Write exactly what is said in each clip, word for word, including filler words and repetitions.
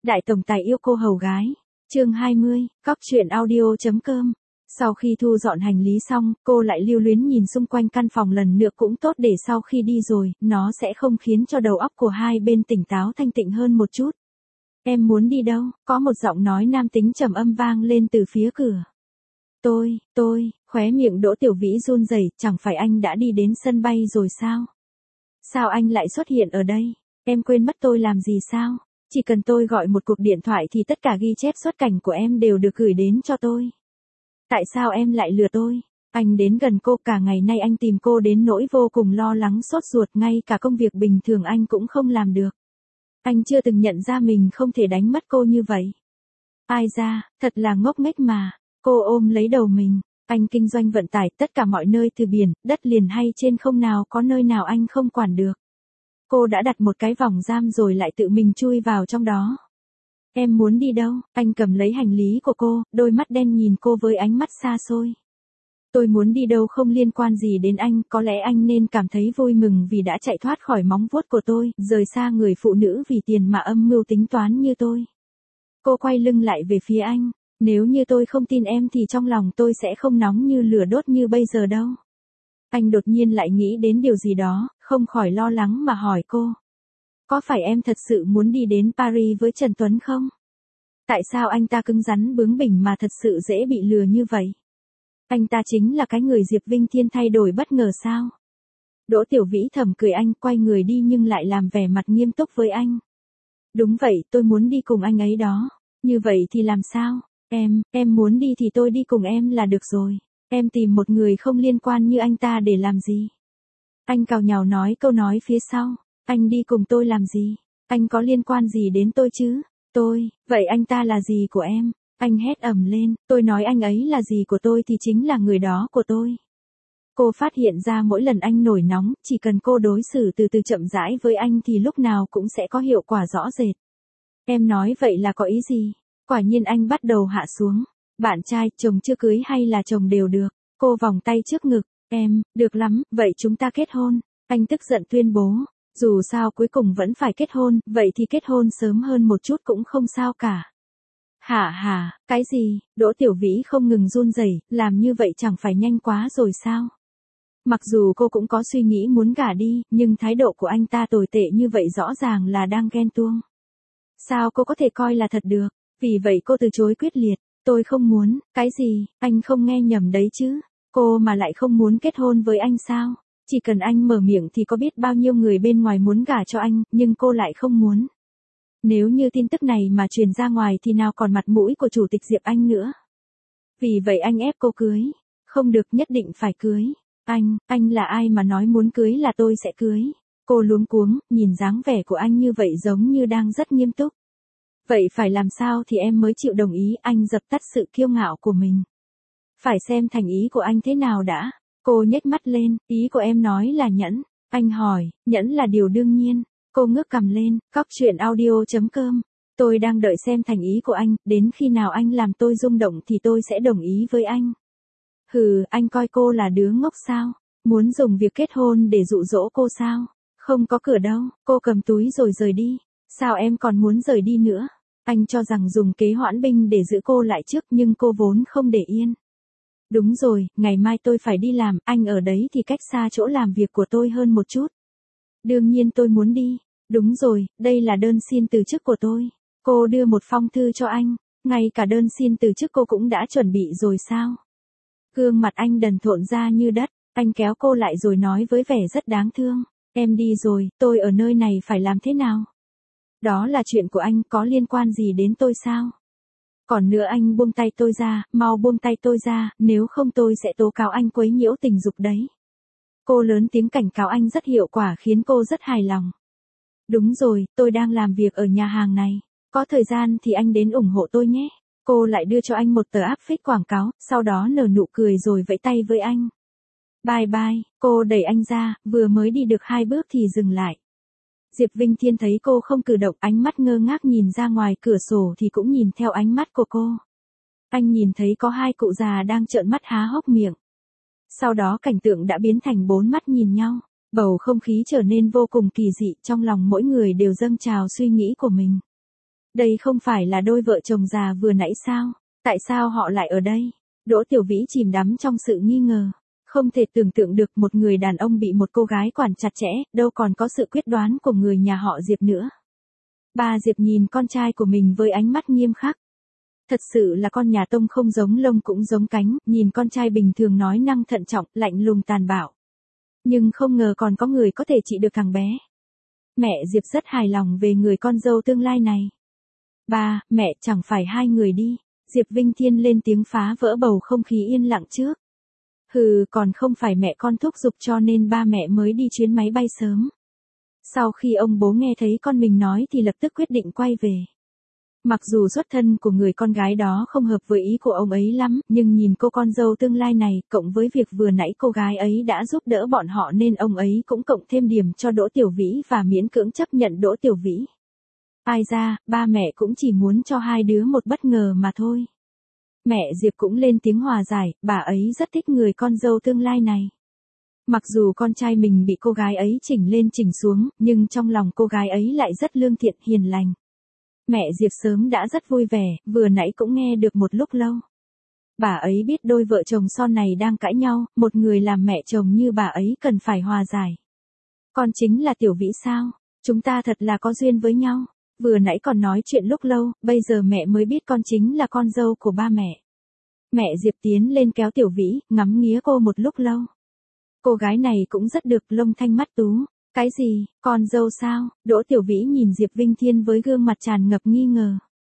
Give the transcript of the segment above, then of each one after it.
Đại tổng tài yêu cô hầu gái. Chương hai mươi, cóc truyện audio chấm com. Sau khi thu dọn hành lý xong, cô lại lưu luyến nhìn xung quanh căn phòng lần nữa cũng tốt để sau khi đi rồi, nó sẽ không khiến cho đầu óc của hai bên tỉnh táo thanh tịnh hơn một chút. Em muốn đi đâu? Có một giọng nói nam tính trầm âm vang lên từ phía cửa. Tôi, tôi, khóe miệng Đỗ Tiểu Vĩ run rẩy, chẳng phải anh đã đi đến sân bay rồi sao? Sao anh lại xuất hiện ở đây? Em quên mất tôi làm gì sao? Chỉ cần tôi gọi một cuộc điện thoại thì tất cả ghi chép xuất cảnh của em đều được gửi đến cho tôi. Tại sao em lại lừa tôi? Anh đến gần cô cả ngày nay, anh tìm cô đến nỗi vô cùng lo lắng sốt ruột, ngay cả công việc bình thường anh cũng không làm được. Anh chưa từng nhận ra mình không thể đánh mất cô như vậy. Ai ra, thật là ngốc nghếch mà. Cô ôm lấy đầu mình. Anh kinh doanh vận tải tất cả mọi nơi, từ biển, đất liền hay trên không, nào có nơi nào anh không quản được. Cô đã đặt một cái vòng giam rồi lại tự mình chui vào trong đó. Em muốn đi đâu? Anh cầm lấy hành lý của cô, đôi mắt đen nhìn cô với ánh mắt xa xôi. Tôi muốn đi đâu không liên quan gì đến anh, có lẽ anh nên cảm thấy vui mừng vì đã chạy thoát khỏi móng vuốt của tôi, rời xa người phụ nữ vì tiền mà âm mưu tính toán như tôi. Cô quay lưng lại về phía anh. Nếu như tôi không tin em thì trong lòng tôi sẽ không nóng như lửa đốt như bây giờ đâu. Anh đột nhiên lại nghĩ đến điều gì đó, không khỏi lo lắng mà hỏi cô. Có phải em thật sự muốn đi đến Paris với Trần Tuấn không? Tại sao anh ta cứng rắn bướng bỉnh mà thật sự dễ bị lừa như vậy? Anh ta chính là cái người Diệp Vinh Thiên thay đổi bất ngờ sao? Đỗ Tiểu Vĩ thầm cười, anh quay người đi nhưng lại làm vẻ mặt nghiêm túc với anh. Đúng vậy, tôi muốn đi cùng anh ấy đó. Như vậy thì làm sao? Em, em muốn đi thì tôi đi cùng em là được rồi. Em tìm một người không liên quan như anh ta để làm gì? Anh càu nhàu nói câu nói phía sau. Anh đi cùng tôi làm gì? Anh có liên quan gì đến tôi chứ? Tôi, vậy anh ta là gì của em? Anh hét ầm lên, tôi nói anh ấy là gì của tôi thì chính là người đó của tôi. Cô phát hiện ra mỗi lần anh nổi nóng, chỉ cần cô đối xử từ từ chậm rãi với anh thì lúc nào cũng sẽ có hiệu quả rõ rệt. Em nói vậy là có ý gì? Quả nhiên anh bắt đầu hạ xuống. Bạn trai, chồng chưa cưới hay là chồng đều được. Cô vòng tay trước ngực. Em, được lắm, vậy chúng ta kết hôn. Anh tức giận tuyên bố. Dù sao cuối cùng vẫn phải kết hôn, vậy thì kết hôn sớm hơn một chút cũng không sao cả. Hả hả, cái gì? Đỗ Tiểu Vĩ không ngừng run rẩy, làm như vậy chẳng phải nhanh quá rồi sao? Mặc dù cô cũng có suy nghĩ muốn gả đi, nhưng thái độ của anh ta tồi tệ như vậy rõ ràng là đang ghen tuông. Sao cô có thể coi là thật được? Vì vậy cô từ chối quyết liệt. Tôi không muốn. Cái gì? Anh không nghe nhầm đấy chứ? Cô mà lại không muốn kết hôn với anh sao? Chỉ cần anh mở miệng thì có biết bao nhiêu người bên ngoài muốn gả cho anh, nhưng cô lại không muốn. Nếu như tin tức này mà truyền ra ngoài thì nào còn mặt mũi của chủ tịch Diệp Anh nữa. Vì vậy anh ép cô cưới. Không được, nhất định phải cưới. Anh, anh là ai mà nói muốn cưới là tôi sẽ cưới? Cô luống cuống, nhìn dáng vẻ của anh như vậy giống như đang rất nghiêm túc. Vậy phải làm sao thì em mới chịu đồng ý? Anh dập tắt sự kiêu ngạo của mình. Phải xem thành ý của anh thế nào đã. Cô nhếch mắt lên, ý của em nói là nhẫn. Anh hỏi, nhẫn là điều đương nhiên. Cô ngước cằm lên, cóc truyện audio chấm com. Tôi đang đợi xem thành ý của anh, đến khi nào anh làm tôi rung động thì tôi sẽ đồng ý với anh. Hừ, anh coi cô là đứa ngốc sao? Muốn dùng việc kết hôn để dụ dỗ cô sao? Không có cửa đâu. Cô cầm túi rồi rời đi. Sao em còn muốn rời đi nữa? Anh cho rằng dùng kế hoãn binh để giữ cô lại trước, nhưng cô vốn không để yên. Đúng rồi, ngày mai tôi phải đi làm, anh ở đấy thì cách xa chỗ làm việc của tôi hơn một chút. Đương nhiên tôi muốn đi. Đúng rồi, đây là đơn xin từ chức của tôi. Cô đưa một phong thư cho anh. Ngay cả đơn xin từ chức cô cũng đã chuẩn bị rồi sao? Gương mặt anh đần thộn ra như đất. Anh kéo cô lại rồi nói với vẻ rất đáng thương. Em đi rồi, tôi ở nơi này phải làm thế nào? Đó là chuyện của anh, có liên quan gì đến tôi sao? Còn nữa, anh buông tay tôi ra, mau buông tay tôi ra, nếu không tôi sẽ tố cáo anh quấy nhiễu tình dục đấy. Cô lớn tiếng cảnh cáo anh rất hiệu quả, khiến cô rất hài lòng. Đúng rồi, tôi đang làm việc ở nhà hàng này. Có thời gian thì anh đến ủng hộ tôi nhé. Cô lại đưa cho anh một tờ áp phích quảng cáo, sau đó nở nụ cười rồi vẫy tay với anh. Bye bye, cô đẩy anh ra, vừa mới đi được hai bước thì dừng lại. Diệp Vinh Thiên thấy cô không cử động, ánh mắt ngơ ngác nhìn ra ngoài cửa sổ thì cũng nhìn theo ánh mắt của cô. Anh nhìn thấy có hai cụ già đang trợn mắt há hốc miệng. Sau đó cảnh tượng đã biến thành bốn mắt nhìn nhau, bầu không khí trở nên vô cùng kỳ dị, trong lòng mỗi người đều dâng trào suy nghĩ của mình. Đây không phải là đôi vợ chồng già vừa nãy sao? Tại sao họ lại ở đây? Đỗ Tiểu Vĩ chìm đắm trong sự nghi ngờ. Không thể tưởng tượng được một người đàn ông bị một cô gái quản chặt chẽ, đâu còn có sự quyết đoán của người nhà họ Diệp nữa. Bà Diệp nhìn con trai của mình với ánh mắt nghiêm khắc. Thật sự là con nhà Tông không giống lông cũng giống cánh, nhìn con trai bình thường nói năng thận trọng, lạnh lùng tàn bạo. Nhưng không ngờ còn có người có thể trị được thằng bé. Mẹ Diệp rất hài lòng về người con dâu tương lai này. Ba, mẹ chẳng phải hai người đi. Diệp Vinh Thiên lên tiếng phá vỡ bầu không khí yên lặng trước. Hừ, còn không phải mẹ con thúc giục cho nên ba mẹ mới đi chuyến máy bay sớm. Sau khi ông bố nghe thấy con mình nói thì lập tức quyết định quay về. Mặc dù xuất thân của người con gái đó không hợp với ý của ông ấy lắm, nhưng nhìn cô con dâu tương lai này, cộng với việc vừa nãy cô gái ấy đã giúp đỡ bọn họ nên ông ấy cũng cộng thêm điểm cho Đỗ Tiểu Vĩ và miễn cưỡng chấp nhận Đỗ Tiểu Vĩ. Ai ra, ba mẹ cũng chỉ muốn cho hai đứa một bất ngờ mà thôi. Mẹ Diệp cũng lên tiếng hòa giải, bà ấy rất thích người con dâu tương lai này. Mặc dù con trai mình bị cô gái ấy chỉnh lên chỉnh xuống, nhưng trong lòng cô gái ấy lại rất lương thiện, hiền lành. Mẹ Diệp sớm đã rất vui vẻ, vừa nãy cũng nghe được một lúc lâu. Bà ấy biết đôi vợ chồng son này đang cãi nhau, một người làm mẹ chồng như bà ấy cần phải hòa giải. Con chính là Tiểu Vĩ sao? Chúng ta thật là có duyên với nhau. Vừa nãy còn nói chuyện lúc lâu, bây giờ mẹ mới biết con chính là con dâu của ba mẹ. Mẹ Diệp tiến lên kéo Tiểu Vĩ, ngắm nghía cô một lúc lâu. Cô gái này cũng rất được, lông thanh mắt tú. Cái gì, con dâu sao? Đỗ Tiểu Vĩ nhìn Diệp Vinh Thiên với gương mặt tràn ngập nghi ngờ.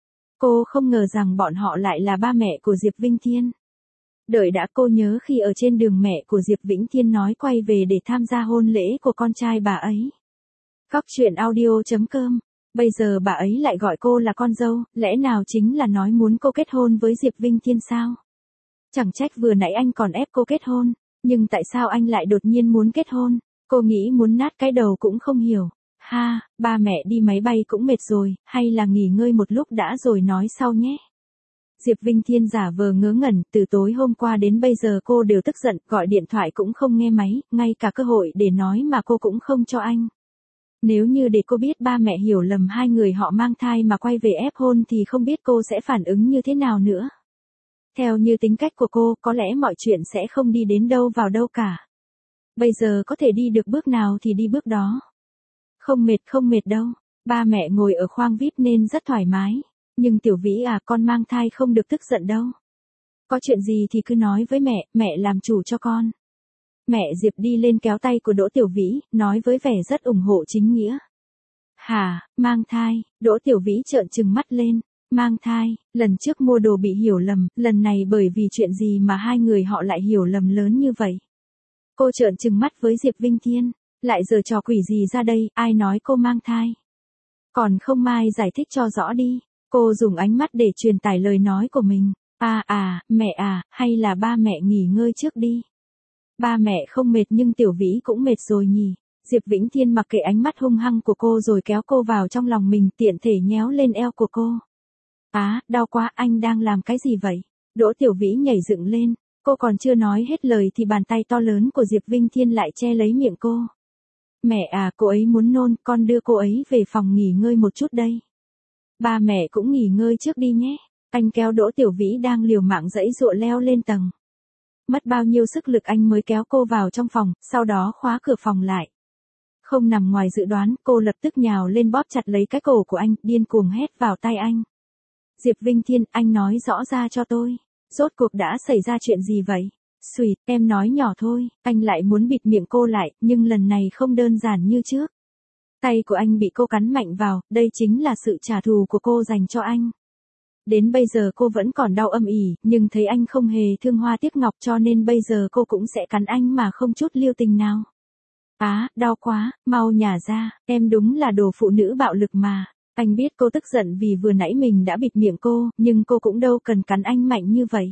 Cô không ngờ rằng bọn họ lại là ba mẹ của Diệp Vinh Thiên. Đợi đã, cô nhớ khi ở trên đường mẹ của Diệp Vĩnh Thiên nói quay về để tham gia hôn lễ của con trai bà ấy. Cóc truyện audio chấm com. Bây giờ bà ấy lại gọi cô là con dâu, lẽ nào chính là nói muốn cô kết hôn với Diệp Vinh Thiên sao? Chẳng trách vừa nãy anh còn ép cô kết hôn, nhưng tại sao anh lại đột nhiên muốn kết hôn? Cô nghĩ muốn nát cái đầu cũng không hiểu. Ha, ba mẹ đi máy bay cũng mệt rồi, hay là nghỉ ngơi một lúc đã rồi nói sau nhé. Diệp Vinh Thiên giả vờ ngớ ngẩn, từ tối hôm qua đến bây giờ cô đều tức giận, gọi điện thoại cũng không nghe máy, ngay cả cơ hội để nói mà cô cũng không cho anh. Nếu như để cô biết ba mẹ hiểu lầm hai người họ mang thai mà quay về ép hôn thì không biết cô sẽ phản ứng như thế nào nữa. Theo như tính cách của cô, có lẽ mọi chuyện sẽ không đi đến đâu vào đâu cả. Bây giờ có thể đi được bước nào thì đi bước đó. Không mệt không mệt đâu, ba mẹ ngồi ở khoang vi ai pi nên rất thoải mái. Nhưng Tiểu Vĩ à, con mang thai không được tức giận đâu. Có chuyện gì thì cứ nói với mẹ, mẹ làm chủ cho con. Mẹ Diệp đi lên kéo tay của Đỗ Tiểu Vĩ, nói với vẻ rất ủng hộ chính nghĩa. Hả, mang thai? Đỗ Tiểu Vĩ trợn trừng mắt lên. Mang thai, lần trước mua đồ bị hiểu lầm, lần này bởi vì chuyện gì mà hai người họ lại hiểu lầm lớn như vậy? Cô trợn trừng mắt với Diệp Vinh Thiên, lại giở trò quỷ gì ra đây, ai nói cô mang thai? Còn không mai giải thích cho rõ đi. Cô dùng ánh mắt để truyền tải lời nói của mình. À à, mẹ à, hay là ba mẹ nghỉ ngơi trước đi. Ba mẹ không mệt nhưng Tiểu Vĩ cũng mệt rồi nhỉ. Diệp Vĩnh Thiên mặc kệ ánh mắt hung hăng của cô rồi kéo cô vào trong lòng mình, tiện thể nhéo lên eo của cô. Á, à, đau quá, anh đang làm cái gì vậy? Đỗ Tiểu Vĩ nhảy dựng lên. Cô còn chưa nói hết lời thì bàn tay to lớn của Diệp Vinh Thiên lại che lấy miệng cô. Mẹ à, cô ấy muốn nôn, con đưa cô ấy về phòng nghỉ ngơi một chút đây. Ba mẹ cũng nghỉ ngơi trước đi nhé. Anh kéo Đỗ Tiểu Vĩ đang liều mạng giãy giụa leo lên tầng. Mất bao nhiêu sức lực anh mới kéo cô vào trong phòng, sau đó khóa cửa phòng lại. Không nằm ngoài dự đoán, cô lập tức nhào lên bóp chặt lấy cái cổ của anh, điên cuồng hét vào tai anh. Diệp Vinh Thiên, anh nói rõ ra cho tôi. Rốt cuộc đã xảy ra chuyện gì vậy? Xùi, em nói nhỏ thôi, anh lại muốn bịt miệng cô lại, nhưng lần này không đơn giản như trước. Tay của anh bị cô cắn mạnh vào, đây chính là sự trả thù của cô dành cho anh. Đến bây giờ cô vẫn còn đau âm ỉ, nhưng thấy anh không hề thương hoa tiếc ngọc cho nên bây giờ cô cũng sẽ cắn anh mà không chút lưu tình nào. Á, à, đau quá, mau nhả ra, em đúng là đồ phụ nữ bạo lực mà. Anh biết cô tức giận vì vừa nãy mình đã bịt miệng cô, nhưng cô cũng đâu cần cắn anh mạnh như vậy.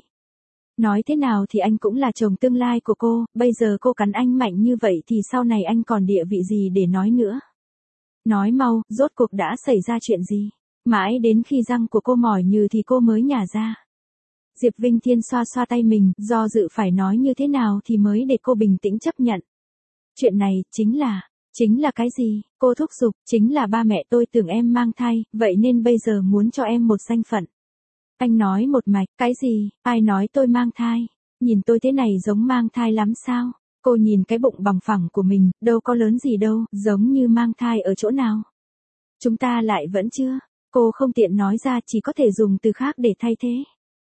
Nói thế nào thì anh cũng là chồng tương lai của cô, bây giờ cô cắn anh mạnh như vậy thì sau này anh còn địa vị gì để nói nữa. Nói mau, rốt cuộc đã xảy ra chuyện gì? Mãi đến khi răng của cô mỏi nhừ thì cô mới nhả ra. Diệp Vinh Thiên xoa xoa tay mình, do dự phải nói như thế nào thì mới để cô bình tĩnh chấp nhận. Chuyện này, chính là, Chính là cái gì? Cô thúc giục, chính là ba mẹ tôi tưởng em mang thai, vậy nên bây giờ muốn cho em một danh phận. Anh nói một mạch, cái gì, ai nói tôi mang thai? Nhìn tôi thế này giống mang thai lắm sao? Cô nhìn cái bụng bằng phẳng của mình, đâu có lớn gì đâu, giống như mang thai ở chỗ nào? Chúng ta lại vẫn chưa. Cô không tiện nói ra, chỉ có thể dùng từ khác để thay thế.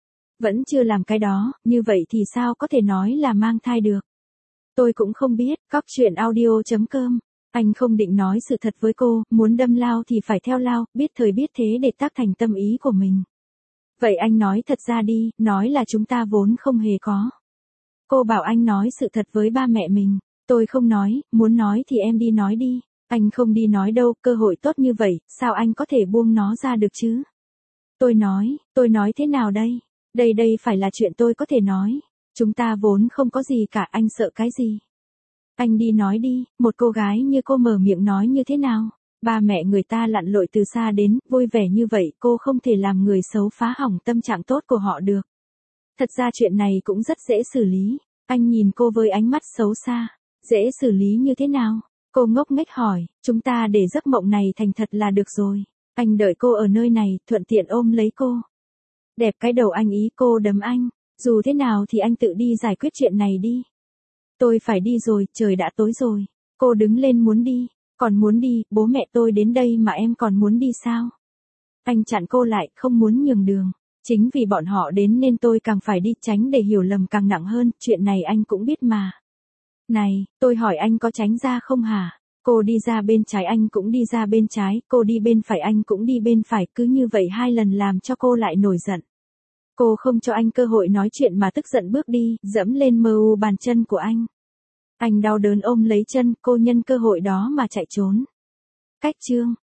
Vẫn chưa làm cái đó, như vậy thì sao có thể nói là mang thai được? Tôi cũng không biết, cóc truyện audio chấm com. Anh không định nói sự thật với cô, muốn đâm lao thì phải theo lao, biết thời biết thế để tác thành tâm ý của mình. Vậy anh nói thật ra đi, nói là chúng ta vốn không hề có. Cô bảo anh nói sự thật với ba mẹ mình. Tôi không nói, muốn nói thì em đi nói đi. Anh không đi nói đâu, cơ hội tốt như vậy, sao anh có thể buông nó ra được chứ? Tôi nói, tôi nói thế nào đây? Đây đây phải là chuyện tôi có thể nói. Chúng ta vốn không có gì cả, anh sợ cái gì? Anh đi nói đi, một cô gái như cô mở miệng nói như thế nào? Ba mẹ người ta lặn lội từ xa đến, vui vẻ như vậy, cô không thể làm người xấu phá hỏng tâm trạng tốt của họ được. Thật ra chuyện này cũng rất dễ xử lý. Anh nhìn cô với ánh mắt xấu xa. Dễ xử lý như thế nào? Cô ngốc nghếch hỏi, chúng ta để giấc mộng này thành thật là được rồi. Anh đợi cô ở nơi này, thuận tiện ôm lấy cô. Đẹp cái đầu anh ý, cô đấm anh. Dù thế nào thì anh tự đi giải quyết chuyện này đi. Tôi phải đi rồi, trời đã tối rồi. Cô đứng lên muốn đi. Còn muốn đi, bố mẹ tôi đến đây mà em còn muốn đi sao? Anh chặn cô lại, không muốn nhường đường. Chính vì bọn họ đến nên tôi càng phải đi, tránh để hiểu lầm càng nặng hơn, chuyện này anh cũng biết mà. Này, tôi hỏi anh có tránh ra không hả? Cô đi ra bên trái anh cũng đi ra bên trái, cô đi bên phải anh cũng đi bên phải, cứ như vậy hai lần làm cho cô lại nổi giận. Cô không cho anh cơ hội nói chuyện mà tức giận bước đi, dẫm lên mờ u bàn chân của anh. Anh đau đớn ôm lấy chân, cô nhân cơ hội đó mà chạy trốn. Cách chương